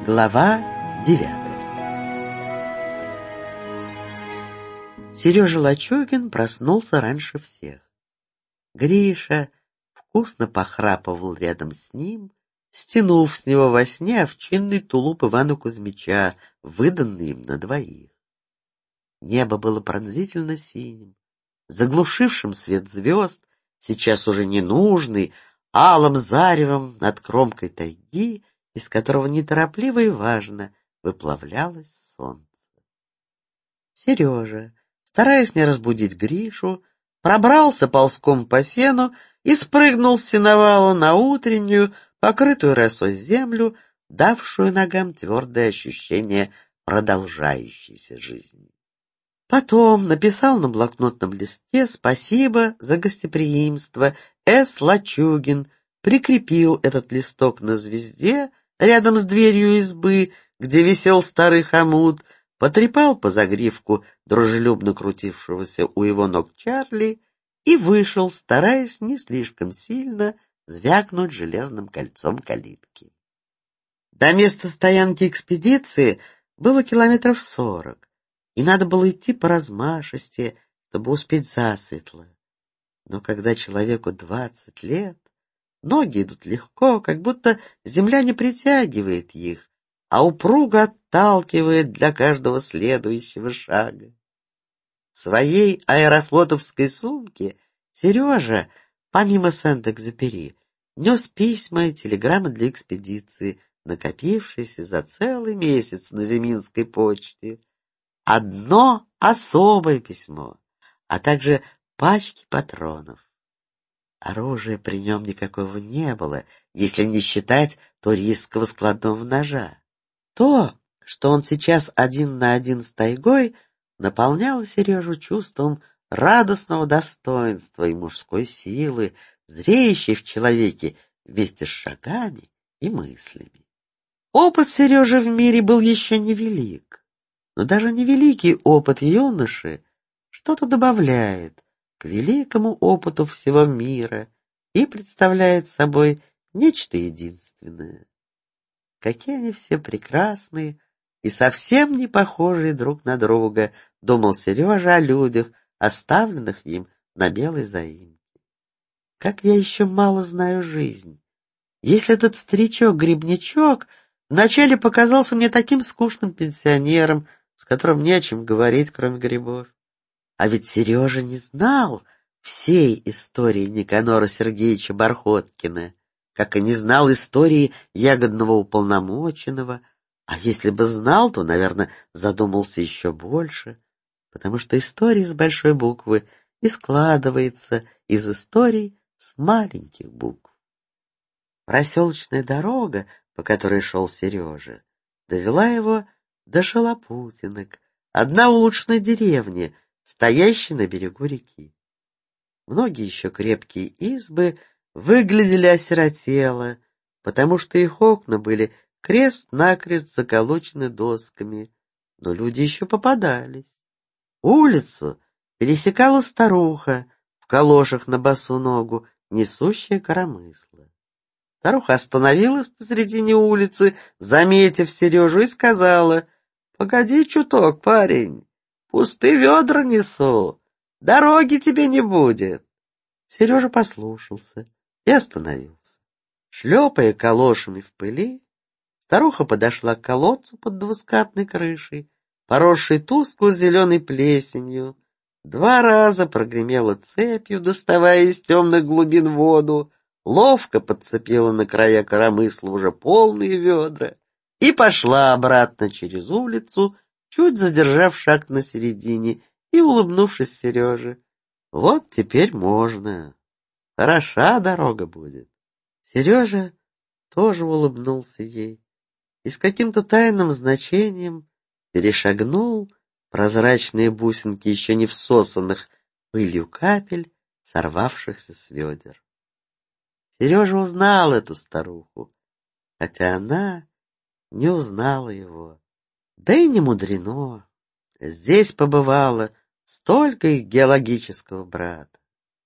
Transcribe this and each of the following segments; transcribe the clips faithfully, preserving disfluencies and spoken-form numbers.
Глава девятая. Сережа Лачугин проснулся раньше всех. Гриша вкусно похрапывал рядом с ним, стянув с него во сне овчинный тулуп Ивана Кузьмича, выданный им на двоих. Небо было пронзительно синим, заглушившим свет звезд, сейчас уже ненужный, алым заревом над кромкой тайги, из которого неторопливо и важно выплавлялось солнце. Сережа, стараясь не разбудить Гришу, пробрался ползком по сену и спрыгнул с сеновала на утреннюю, покрытую росой землю, давшую ногам твердое ощущение продолжающейся жизни. Потом написал на блокнотном листе «Спасибо за гостеприимство, С. Лачугин», прикрепил этот листок на звезде рядом с дверью избы, где висел старый хомут, потрепал по загривку дружелюбно крутившегося у его ног Чарли и вышел, стараясь не слишком сильно звякнуть железным кольцом калитки. До места стоянки экспедиции было километров сорок, и надо было идти по размашисте, чтобы успеть засветло. Но когда человеку двадцать лет, ноги идут легко, как будто земля не притягивает их, а упруго отталкивает для каждого следующего шага. В своей аэрофлотовской сумке Сережа, помимо Сент-Экзюпери, нес письма и телеграммы для экспедиции, накопившиеся за целый месяц на Зиминской почте. Одно особое письмо, а также пачки патронов. Оружия при нем никакого не было, если не считать туристского складного ножа. То, что он сейчас один на один с тайгой, наполняло Сережу чувством радостного достоинства и мужской силы, зреющей в человеке вместе с шагами и мыслями. Опыт Сережи в мире был еще невелик, но даже невеликий опыт юноши что-то добавляет к великому опыту всего мира и представляет собой нечто единственное. Какие они все прекрасные и совсем не похожие друг на друга, думал Сережа о людях, оставленных им на белой заимке. Как я еще мало знаю жизнь. Если этот старичок-грибничок вначале показался мне таким скучным пенсионером, с которым не о чем говорить, кроме грибов. А ведь Сережа не знал всей истории Никанора Сергеевича Бархоткина, как и не знал истории ягодного уполномоченного, а если бы знал, то, наверное, задумался еще больше, потому что история с большой буквы и складывается из историй с маленьких букв. Проселочная дорога, по которой шел Сережа, довела его до Шалопутинок, одна улучшенная деревня, стоящей на берегу реки. Многие еще крепкие избы выглядели осиротело, потому что их окна были крест-накрест заколочены досками, но люди еще попадались. Улицу пересекала старуха в калошах на босу ногу, несущая коромысло. Старуха остановилась посредине улицы, заметив Сережу, и сказала: «Погоди чуток, парень, пустые ведра несу, дороги тебе не будет». Сережа послушался и остановился. Шлепая калошами в пыли, старуха подошла к колодцу под двускатной крышей, поросшей тускло-зеленой плесенью, два раза прогремела цепью, доставая из темных глубин воду, ловко подцепила на края коромысла уже полные ведра и пошла обратно через улицу, чуть задержав шаг на середине и улыбнувшись Сереже. Вот теперь можно. Хороша дорога будет. Сережа тоже улыбнулся ей и с каким-то тайным значением перешагнул прозрачные бусинки еще не всосанных пылью капель, сорвавшихся с ведер. Сережа узнал эту старуху, хотя она не узнала его. Да и не мудрено. Здесь побывало столько их геологического брата.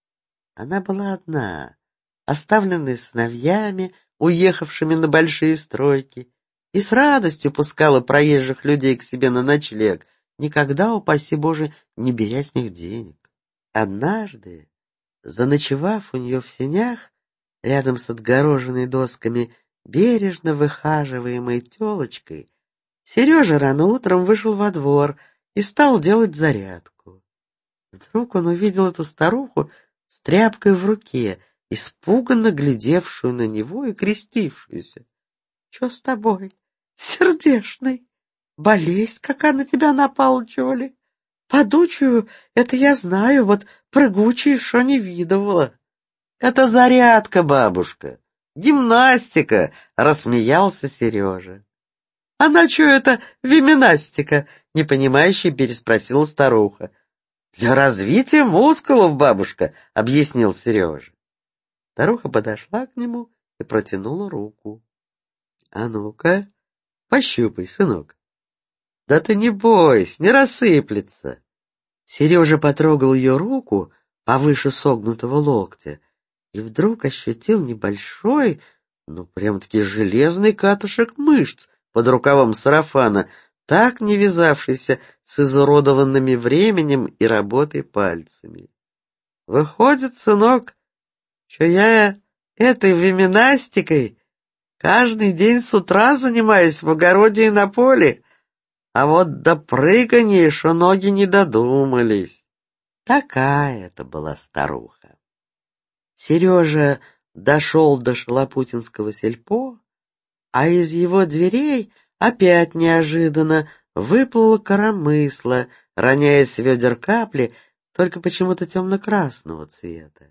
Она была одна, оставленная сыновьями, уехавшими на большие стройки, и с радостью пускала проезжих людей к себе на ночлег, никогда, упаси Боже, не беря с них денег. Однажды, заночевав у нее в сенях, рядом с отгороженной досками, бережно выхаживаемой телочкой, Сережа рано утром вышел во двор и стал делать зарядку. Вдруг он увидел эту старуху с тряпкой в руке, испуганно глядевшую на него и крестившуюся. — Че с тобой, сердешный? Болезнь какая на тебя напала, чего ли? Подучую, это я знаю, вот прыгучей шо не видывала. — Это зарядка, бабушка, гимнастика, — рассмеялся Сережа. — А на чё это виминастика? — непонимающе переспросила старуха. — Для развития мускулов, бабушка, — объяснил Сережа. Старуха подошла к нему и протянула руку. — А ну-ка, пощупай, сынок. — Да ты не бойся, не рассыплется. Сережа потрогал ее руку повыше согнутого локтя и вдруг ощутил небольшой, ну прям-таки железный катышек мышц под рукавом сарафана, так не вязавшийся с изуродованными временем и работой пальцами. Выходит, сынок, что я этой виминастикой каждый день с утра занимаюсь в огороде и на поле, а вот до прыгания шо ноги не додумались. Такая это была старуха. Сережа дошел до Шалопутинского сельпо, а из его дверей опять неожиданно выплыло коромысло, роняя с ведер капли, только почему-то темно-красного цвета.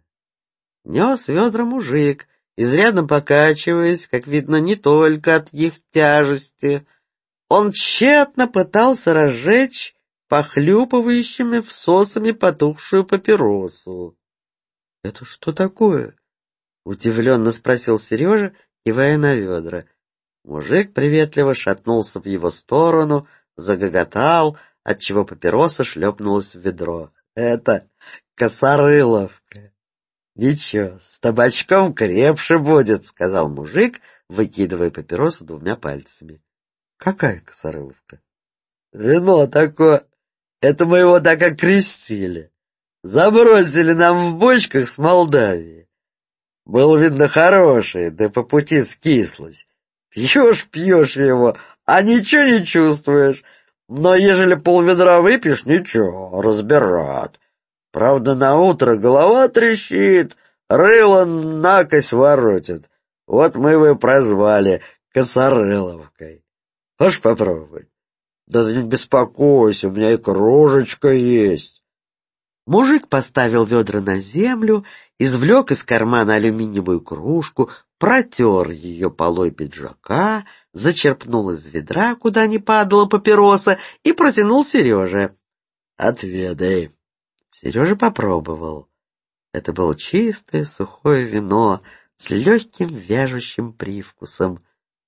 Нес ведра мужик, изрядно покачиваясь, как видно, не только от их тяжести. Он тщетно пытался разжечь похлюпывающими всосами потухшую папиросу. — Это что такое? — удивленно спросил Сережа, кивая на ведра. Мужик приветливо шатнулся в его сторону, загоготал, отчего папироса шлепнулась в ведро. — Это косорыловка. — Ничего, с табачком крепше будет, — сказал мужик, выкидывая папиросу двумя пальцами. — Какая косорыловка? — Вино такое. Это мы его так окрестили. Забросили нам в бочках с Молдавии. Было, видно, хорошее, да по пути скислось. Пьешь, пьешь его, а ничего не чувствуешь. Но ежели полведра выпьешь, ничего, разбират. Правда, на утро голова трещит, рыло накось воротит. Вот мы его и прозвали косорыловкой. Хочешь попробовать? Да ты не беспокойся, у меня и кружечка есть. Мужик поставил ведра на землю, извлек из кармана алюминиевую кружку, протер ее полой пиджака, зачерпнул из ведра, куда не падала папироса, и протянул Сереже. — Отведай. Сережа попробовал. Это было чистое сухое вино с легким вяжущим привкусом.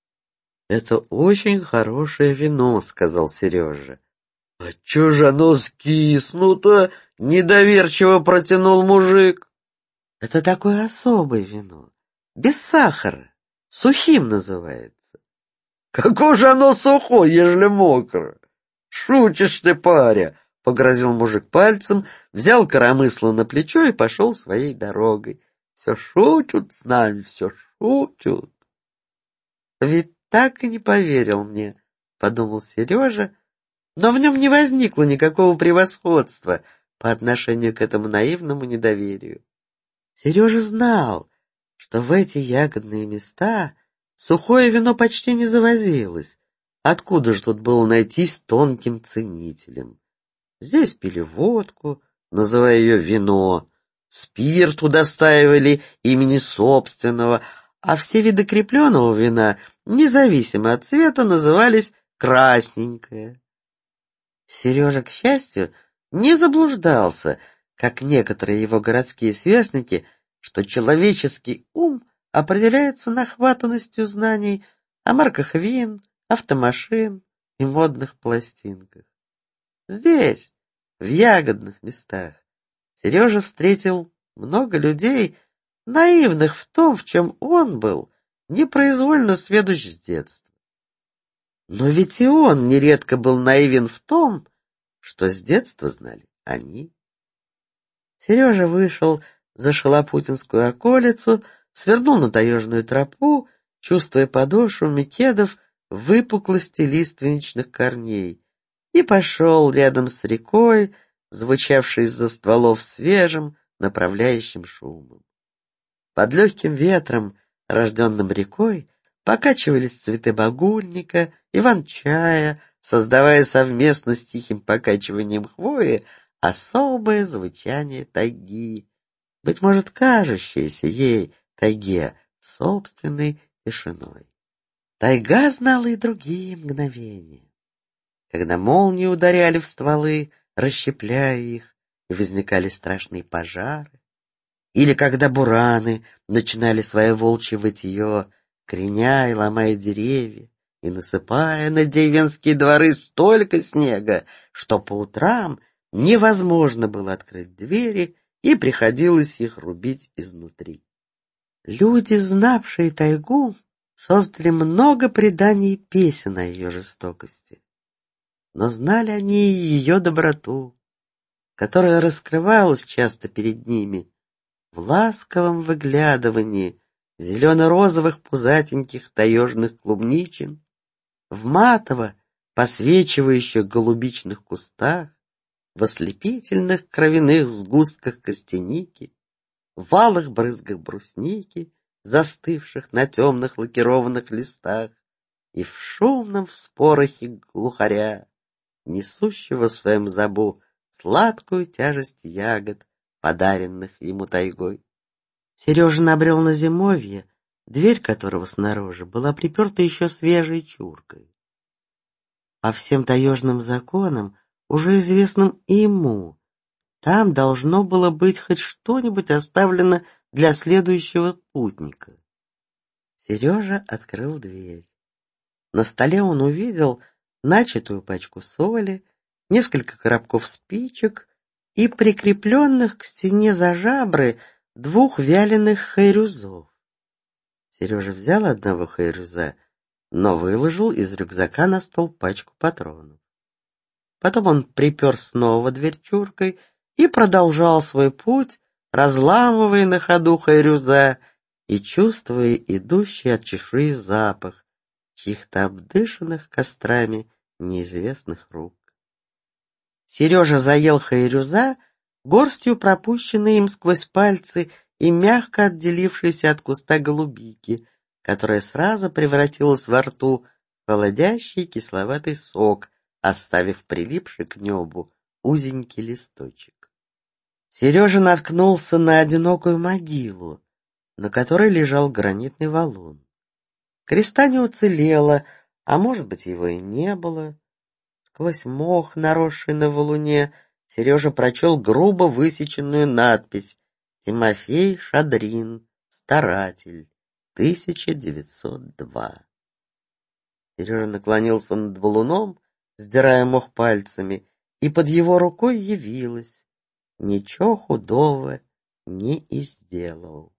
— Это очень хорошее вино, — сказал Сережа. — А чё же оно скиснуто? — недоверчиво протянул мужик. — Это такое особое вино, без сахара, сухим называется. — Какое же оно сухое, ежели мокро? — Шутишь ты, паря, — погрозил мужик пальцем, взял коромысло на плечо и пошел своей дорогой. Все шутят с нами, все шутят. — Ведь так и не поверил мне, — подумал Сережа, но в нем не возникло никакого превосходства по отношению к этому наивному недоверию. Сережа знал, что в эти ягодные места сухое вино почти не завозилось. Откуда же тут было найтись тонким ценителем? Здесь пили водку, называя ее вино, спирт удостаивали имени собственного, а все виды крепленого вина, независимо от цвета, назывались красненькое. Сережа, к счастью, не заблуждался, как некоторые его городские сверстники, что человеческий ум определяется нахватанностью знаний о марках вин, автомашин и модных пластинках. Здесь, в ягодных местах, Сережа встретил много людей, наивных в том, в чем он был непроизвольно сведущ с детства. Но ведь и он нередко был наивен в том, что с детства знали они. Сережа вышел за Шалопутинскую околицу, свернул на таежную тропу, чувствуя подошвами кедов выпуклости лиственничных корней, и пошел рядом с рекой, звучавшей из-за стволов свежим, направляющим шумом. Под легким ветром, рожденным рекой, покачивались цветы багульника, иван-чая, создавая совместно с тихим покачиванием хвои особое звучание тайги, быть может, кажущееся ей, тайге, собственной тишиной. Тайга знала и другие мгновения, когда молнии ударяли в стволы, расщепляя их, и возникали страшные пожары, или когда бураны начинали свое волчье вытье, креня и ломая деревья, и насыпая на деревенские дворы столько снега, что по утрам невозможно было открыть двери, и приходилось их рубить изнутри. Люди, знавшие тайгу, создали много преданий и песен о ее жестокости. Но знали они и ее доброту, которая раскрывалась часто перед ними в ласковом выглядывании зелено-розовых пузатеньких таежных клубничин, в матово посвечивающих голубичных кустах, в ослепительных кровяных сгустках костяники, в алых брызгах брусники, застывших на темных лакированных листах, и в шумном вспорохе глухаря, несущего в своем забу сладкую тяжесть ягод, подаренных ему тайгой. Сережа набрел на зимовье, дверь которого снаружи была приперта еще свежей чуркой. По всем таежным законам, уже известным и ему, там должно было быть хоть что-нибудь оставлено для следующего путника. Сережа открыл дверь. На столе он увидел начатую пачку соли, несколько коробков спичек и прикрепленных к стене за жабры двух вяленых хайрюзов. Сережа взял одного хайрюза, но выложил из рюкзака на стол пачку патронов. Потом он припер снова дверь чуркой и продолжал свой путь, разламывая на ходу хайрюза и чувствуя идущий от чешуи запах чьих-то обдышанных кострами неизвестных рук. Сережа заел хайрюза горстью пропущенной им сквозь пальцы и мягко отделившейся от куста голубики, которая сразу превратилась во рту в холодящий кисловатый сок, оставив прилипший к небу узенький листочек. Сережа наткнулся на одинокую могилу, на которой лежал гранитный валун. Креста не уцелело, а может быть, его и не было. Сквозь мох, наросший на валуне, Сережа прочел грубо высеченную надпись: «Тимофей Шадрин, старатель, тысяча девятьсот два». Сережа наклонился над валуном, сдирая мох пальцами, и под его рукой явилось: ничего худого не изделал.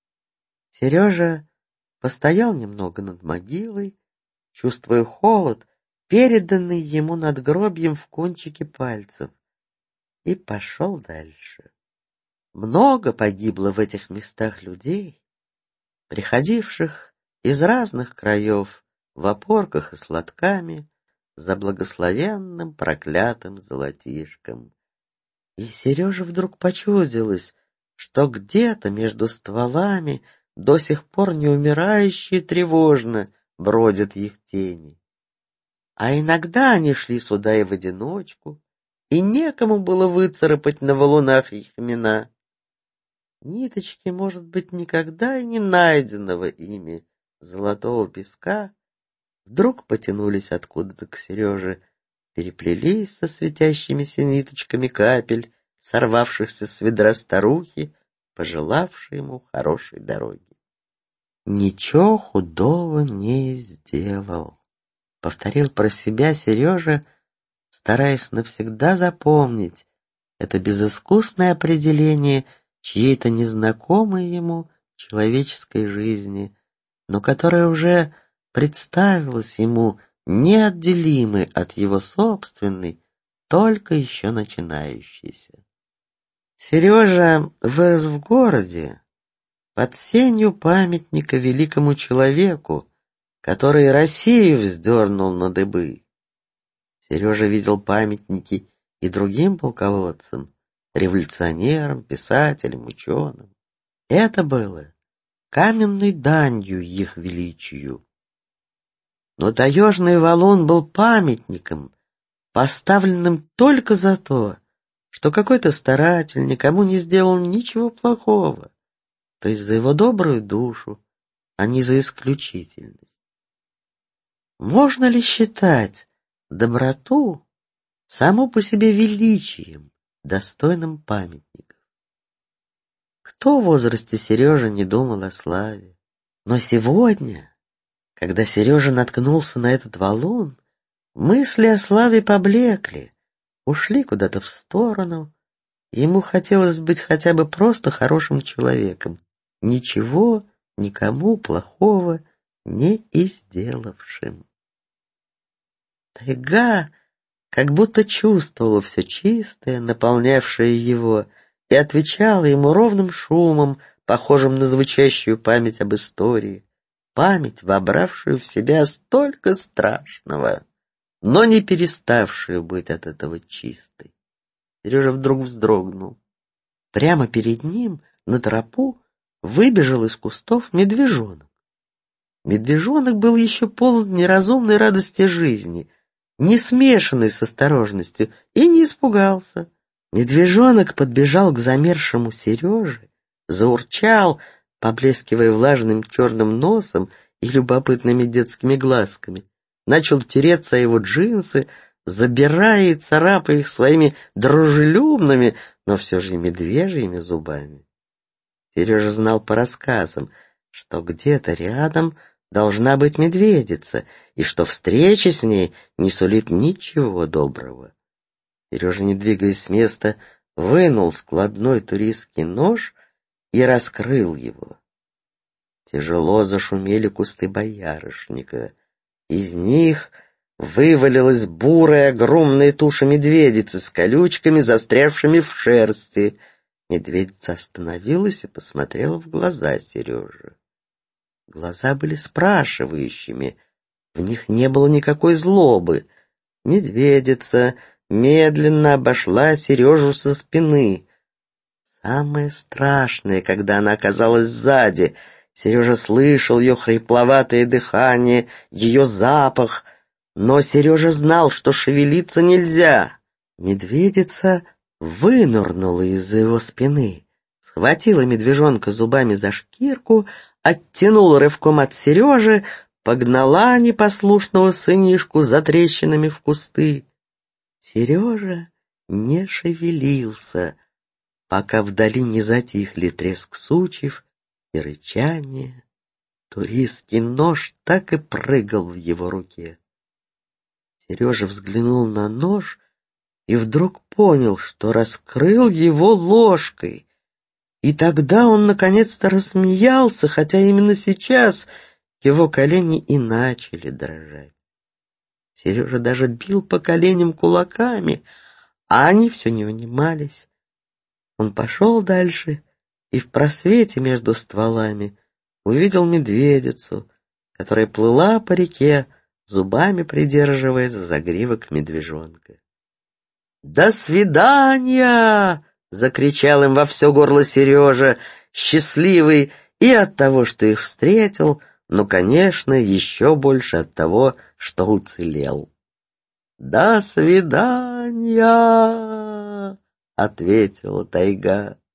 Сережа постоял немного над могилой, чувствуя холод, переданный ему надгробьем в кончике пальцев, и пошел дальше. Много погибло в этих местах людей, приходивших из разных краев в опорках и с лотками за благословенным проклятым золотишком. И Сереже вдруг почудилось, что где-то между стволами до сих пор не умирающие тревожно бродят их тени. А иногда они шли сюда и в одиночку, и некому было выцарапать на валунах их имена. Ниточки, может быть, никогда и не найденного ими золотого песка вдруг потянулись откуда-то к Сереже, переплелись со светящимися ниточками капель, сорвавшихся с ведра старухи, пожелавшей ему хорошей дороги. «Ничего худого не сделал», — повторил про себя Сережа, стараясь навсегда запомнить это безыскусное определение чьей-то незнакомой ему человеческой жизни, но которое уже представилось ему неотделимы от его собственной, только еще начинающейся. Сережа вырос в городе под сенью памятника великому человеку, который Россию вздернул на дыбы. Сережа видел памятники и другим полководцам, революционерам, писателям, ученым. Это было каменной данью их величию. Но таежный валун был памятником, поставленным только за то, что какой-то старатель никому не сделал ничего плохого, то есть за его добрую душу, а не за исключительность. Можно ли считать доброту само по себе величием, достойным памятников? Кто в возрасте Сережи не думал о славе? Но сегодня, когда Сережа наткнулся на этот валун, мысли о славе поблекли, ушли куда-то в сторону. Ему хотелось быть хотя бы просто хорошим человеком, ничего никому плохого не сделавшим. Тайга как будто чувствовала все чистое, наполнявшее его, и отвечала ему ровным шумом, похожим на звучащую память об истории, память, вобравшую в себя столько страшного, но не переставшую быть от этого чистой. Сережа вдруг вздрогнул. Прямо перед ним, на тропу, выбежал из кустов медвежонок. Медвежонок был еще полон неразумной радости жизни, не смешанный с осторожностью, и не испугался. Медвежонок подбежал к замерзшему Сереже, заурчал, поблескивая влажным черным носом и любопытными детскими глазками, начал тереться о его джинсы, забирая и царапая их своими дружелюбными, но все же медвежьими зубами. Сережа знал по рассказам, что где-то рядом должна быть медведица, и что встреча с ней не сулит ничего доброго. Сережа, не двигаясь с места, вынул складной туристский нож и раскрыл его. Тяжело зашумели кусты боярышника. Из них вывалилась бурая огромная туша медведицы с колючками, застрявшими в шерсти. Медведица остановилась и посмотрела в глаза Сережи. Глаза были спрашивающими, в них не было никакой злобы. Медведица медленно обошла Сережу со спины. Самое страшное, когда она оказалась сзади. Сережа слышал ее хрипловатое дыхание, ее запах, но Сережа знал, что шевелиться нельзя. Медведица вынырнула из-за его спины, схватила медвежонка зубами за шкирку, оттянула рывком от Сережи, погнала непослушного сынишку за трещинами в кусты. Сережа не шевелился, пока вдали не затихли треск сучьев и рычание. Туристский нож так и прыгал в его руке. Сережа взглянул на нож и вдруг понял, что раскрыл его ложкой. И тогда он наконец-то рассмеялся, хотя именно сейчас его колени и начали дрожать. Сережа даже бил по коленям кулаками, а они все не унимались. Он пошел дальше и в просвете между стволами увидел медведицу, которая плыла по реке, зубами придерживая за загривок медвежонка. «До свидания!» — закричал им во все горло Сережа, счастливый и от того, что их встретил, но, конечно, еще больше от того, что уцелел. «До свидания!» — ответила тайга.